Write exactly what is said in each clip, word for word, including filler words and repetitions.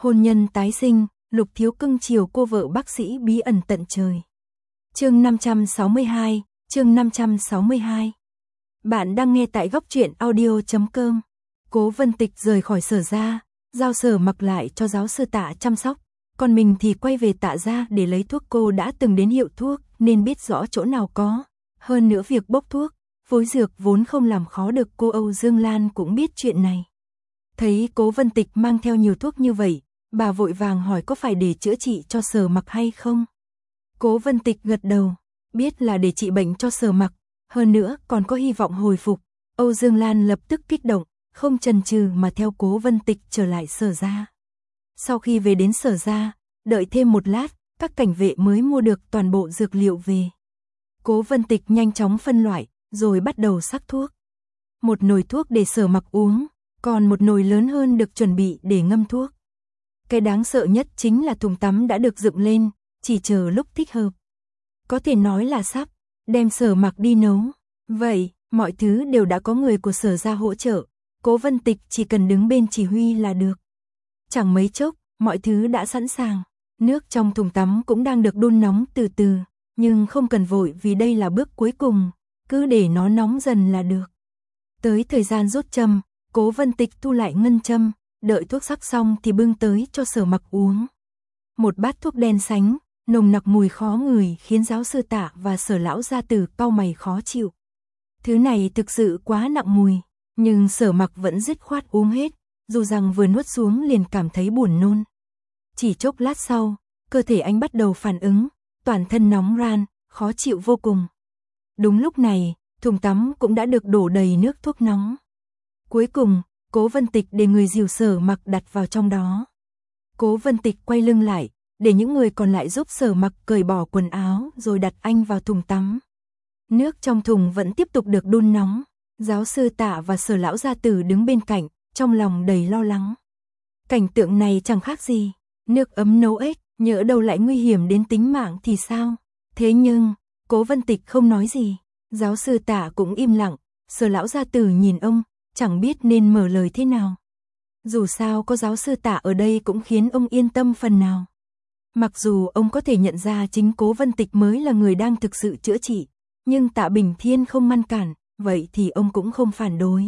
Hôn nhân tái sinh, Lục Thiếu cưng chiều cô vợ bác sĩ bí ẩn tận trời. Chương năm trăm sáu mươi hai, chương năm trăm sáu mươi hai. Bạn đang nghe tại góc truyện audio chấm com. Cố Vân Tịch rời khỏi Sở gia, giao Sở Mặc lại cho giáo sư Tạ chăm sóc, còn mình thì quay về Tạ gia để lấy thuốc. Cô đã từng đến hiệu thuốc nên biết rõ chỗ nào có. Hơn nữa việc bốc thuốc, phối dược vốn không làm khó được cô. Âu Dương Lan cũng biết chuyện này. Thấy Cố Vân Tịch mang theo nhiều thuốc như vậy, bà vội vàng hỏi có phải để chữa trị cho Sở Mặc hay không. Cố Vân Tịch gật đầu, biết là để trị bệnh cho Sở Mặc, hơn nữa còn có hy vọng hồi phục. Âu Dương Lan lập tức kích động, không chần chừ mà theo Cố Vân Tịch trở lại Sở gia. Sau khi về đến Sở gia, đợi thêm một lát, các cảnh vệ mới mua được toàn bộ dược liệu về. Cố Vân Tịch nhanh chóng phân loại, rồi bắt đầu sắc thuốc. Một nồi thuốc để Sở Mặc uống, còn một nồi lớn hơn được chuẩn bị để ngâm thuốc. Cái đáng sợ nhất chính là thùng tắm đã được dựng lên, chỉ chờ lúc thích hợp. Có thể nói là sắp đem Sở Mặc đi nấu. Vậy, mọi thứ đều đã có người của Sở gia hỗ trợ, Cố Vân Tịch chỉ cần đứng bên chỉ huy là được. Chẳng mấy chốc, mọi thứ đã sẵn sàng. Nước trong thùng tắm cũng đang được đun nóng từ từ, nhưng không cần vội vì đây là bước cuối cùng, cứ để nó nóng dần là được. Tới thời gian rút châm, Cố Vân Tịch thu lại ngân châm, đợi thuốc sắc xong thì bưng tới cho Sở Mặc uống. Một bát thuốc đen sánh, nồng nặc mùi khó ngửi khiến giáo sư Tạ và Sở lão gia tử cau mày khó chịu. Thứ này thực sự quá nặng mùi, nhưng Sở Mặc vẫn dứt khoát uống hết, dù rằng vừa nuốt xuống liền cảm thấy buồn nôn. Chỉ chốc lát sau, cơ thể anh bắt đầu phản ứng, toàn thân nóng ran, khó chịu vô cùng. Đúng lúc này, thùng tắm cũng đã được đổ đầy nước thuốc nóng. Cuối cùng, Cố Vân Tịch để người dìu Sở Mặc đặt vào trong đó. Cố Vân Tịch quay lưng lại, để những người còn lại giúp Sở Mặc cởi bỏ quần áo rồi đặt anh vào thùng tắm. Nước trong thùng vẫn tiếp tục được đun nóng. Giáo sư Tạ và Sở lão gia tử đứng bên cạnh, trong lòng đầy lo lắng. Cảnh tượng này chẳng khác gì nước ấm nấu ếch, nhỡ đâu lại nguy hiểm đến tính mạng thì sao? Thế nhưng, Cố Vân Tịch không nói gì. Giáo sư Tạ cũng im lặng, Sở lão gia tử nhìn ông, chẳng biết nên mở lời thế nào. Dù sao có giáo sư Tạ ở đây cũng khiến ông yên tâm phần nào. Mặc dù ông có thể nhận ra chính Cố Vân Tịch mới là người đang thực sự chữa trị, nhưng Tạ Bình Thiên không ngăn cản, vậy thì ông cũng không phản đối.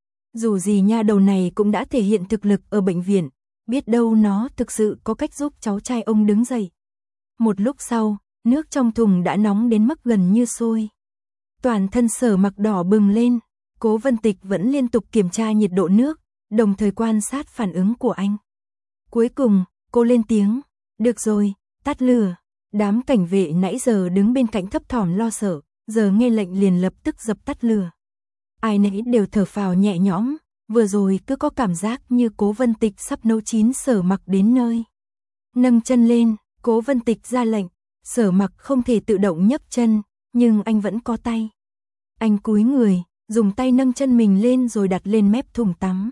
Dù gì nha đầu này cũng đã thể hiện thực lực ở bệnh viện, biết đâu nó thực sự có cách giúp cháu trai ông đứng dậy. Một lúc sau, nước trong thùng đã nóng đến mức gần như sôi. Toàn thân Sở Mặc đỏ bừng lên, Cố Vân Tịch vẫn liên tục kiểm tra nhiệt độ nước, đồng thời quan sát phản ứng của anh. Cuối cùng, cô lên tiếng, được rồi, tắt lửa. Đám cảnh vệ nãy giờ đứng bên cạnh thấp thỏm lo sợ, giờ nghe lệnh liền lập tức dập tắt lửa. Ai nấy đều thở phào nhẹ nhõm, vừa rồi cứ có cảm giác như Cố Vân Tịch sắp nấu chín. Sở Mặc đến nơi. Nâng chân lên, Cố Vân Tịch ra lệnh, Sở Mặc không thể tự động nhấc chân, nhưng anh vẫn có tay. Anh cúi người, dùng tay nâng chân mình lên rồi đặt lên mép thùng tắm.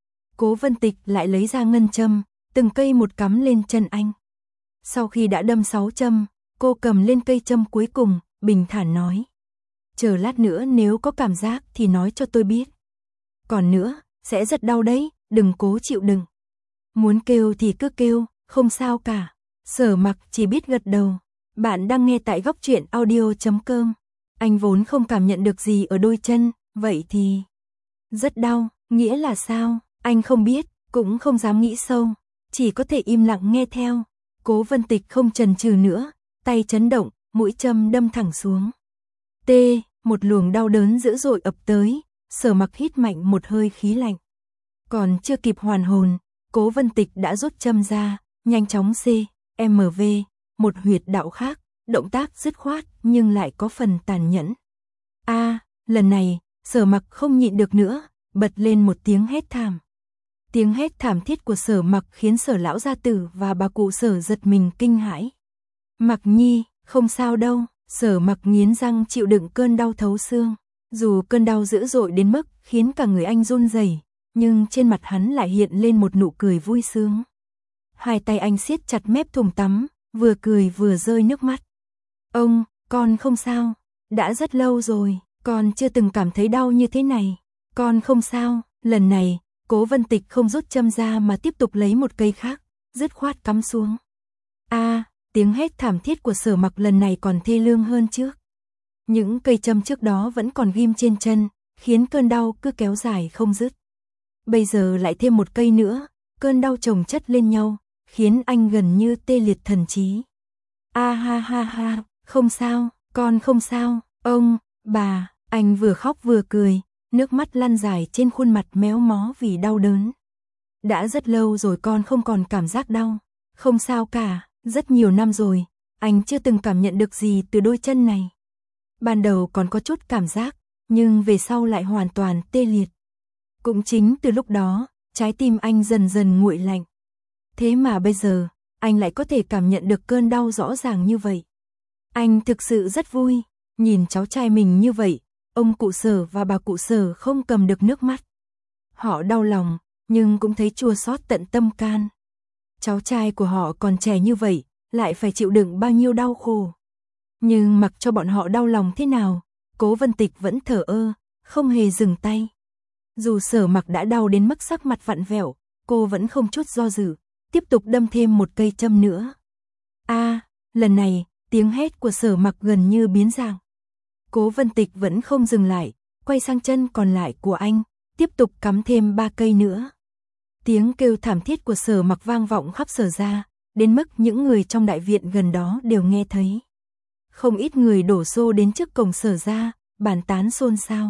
Cố Vân Tịch lại lấy ra ngân châm, từng cây một cắm lên chân anh. Sau khi đã đâm sáu châm, cô cầm lên cây châm cuối cùng, bình thản nói. Chờ lát nữa nếu có cảm giác thì nói cho tôi biết. Còn nữa, sẽ rất đau đấy, đừng cố chịu đựng. Muốn kêu thì cứ kêu, không sao cả. Sở Mặc chỉ biết gật đầu. Bạn đang nghe tại góc truyện audio chấm com. Anh vốn không cảm nhận được gì ở đôi chân, vậy thì... Rất đau, nghĩa là sao? Anh không biết, cũng không dám nghĩ sâu, chỉ có thể im lặng nghe theo. Cố Vân Tịch không chần chừ nữa, tay chấn động, mũi châm đâm thẳng xuống. Tê, một luồng đau đớn dữ dội ập tới, Sở Mặc hít mạnh một hơi khí lạnh. Còn chưa kịp hoàn hồn, Cố Vân Tịch đã rút châm ra, nhanh chóng C, M V, một huyệt đạo khác, động tác dứt khoát nhưng lại có phần tàn nhẫn. A, à, lần này, Sở Mặc không nhịn được nữa, bật lên một tiếng hét thảm. Tiếng hét thảm thiết của Sở Mặc khiến Sở lão gia tử và bà cụ Sở giật mình kinh hãi. Mặc Nhi, không sao đâu. Sở Mặc nghiến răng chịu đựng cơn đau thấu xương. Dù cơn đau dữ dội đến mức khiến cả người anh run rẩy, nhưng trên mặt hắn lại hiện lên một nụ cười vui sướng. Hai tay anh siết chặt mép thùng tắm, vừa cười vừa rơi nước mắt. Ông, con không sao. Đã rất lâu rồi, con chưa từng cảm thấy đau như thế này. Con không sao. Lần này, Cố Vân Tịch không rút châm ra mà tiếp tục lấy một cây khác. dứt khoát cắm xuống. A, tiếng hét thảm thiết của Sở Mặc lần này còn thê lương hơn trước. Những cây châm trước đó vẫn còn ghim trên chân, khiến cơn đau cứ kéo dài không dứt. Bây giờ lại thêm một cây nữa, cơn đau chồng chất lên nhau, khiến anh gần như tê liệt thần trí. A ha ha ha, không sao, con không sao, ông, bà, anh vừa khóc vừa cười, nước mắt lăn dài trên khuôn mặt méo mó vì đau đớn. Đã rất lâu rồi con không còn cảm giác đau, không sao cả, rất nhiều năm rồi, anh chưa từng cảm nhận được gì từ đôi chân này. Ban đầu còn có chút cảm giác, nhưng về sau lại hoàn toàn tê liệt. Cũng chính từ lúc đó, trái tim anh dần dần nguội lạnh. Thế mà bây giờ, anh lại có thể cảm nhận được cơn đau rõ ràng như vậy. Anh thực sự rất vui, nhìn cháu trai mình như vậy, ông cụ Sở và bà cụ Sở không cầm được nước mắt. Họ đau lòng, nhưng cũng thấy chua xót tận tâm can. Cháu trai của họ còn trẻ như vậy, lại phải chịu đựng bao nhiêu đau khổ. Nhưng mặc cho bọn họ đau lòng thế nào, Cố Vân Tịch vẫn thờ ơ, không hề dừng tay. Dù Sở Mặc đã đau đến mức sắc mặt vặn vẹo, cô vẫn không chút do dự, tiếp tục đâm thêm một cây châm nữa. A, lần này, tiếng hét của Sở Mặc gần như biến dạng. Cố Vân Tịch vẫn không dừng lại, quay sang chân còn lại của anh, tiếp tục cắm thêm ba cây nữa. Tiếng kêu thảm thiết của Sở Mặc vang vọng khắp Sở gia, đến mức những người trong đại viện gần đó đều nghe thấy. Không ít người đổ xô đến trước cổng Sở gia, bàn tán xôn xao.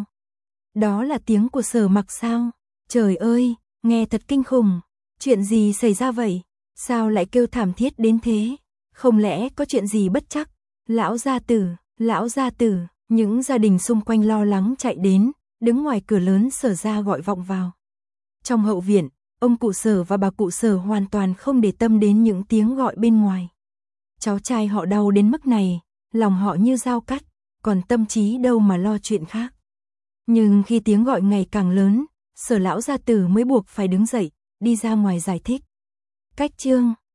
Đó là tiếng của Sở Mặc sao? Trời ơi, nghe thật kinh khủng. Chuyện gì xảy ra vậy? Sao lại kêu thảm thiết đến thế? Không lẽ có chuyện gì bất trắc? Lão gia tử, lão gia tử, những gia đình xung quanh lo lắng chạy đến, đứng ngoài cửa lớn Sở gia gọi vọng vào. Trong hậu viện, ông cụ Sở và bà cụ Sở hoàn toàn không để tâm đến những tiếng gọi bên ngoài. Cháu trai họ đau đến mức này, lòng họ như dao cắt, còn tâm trí đâu mà lo chuyện khác. Nhưng khi tiếng gọi ngày càng lớn, Sở lão gia tử mới buộc phải đứng dậy, đi ra ngoài giải thích. Cách chương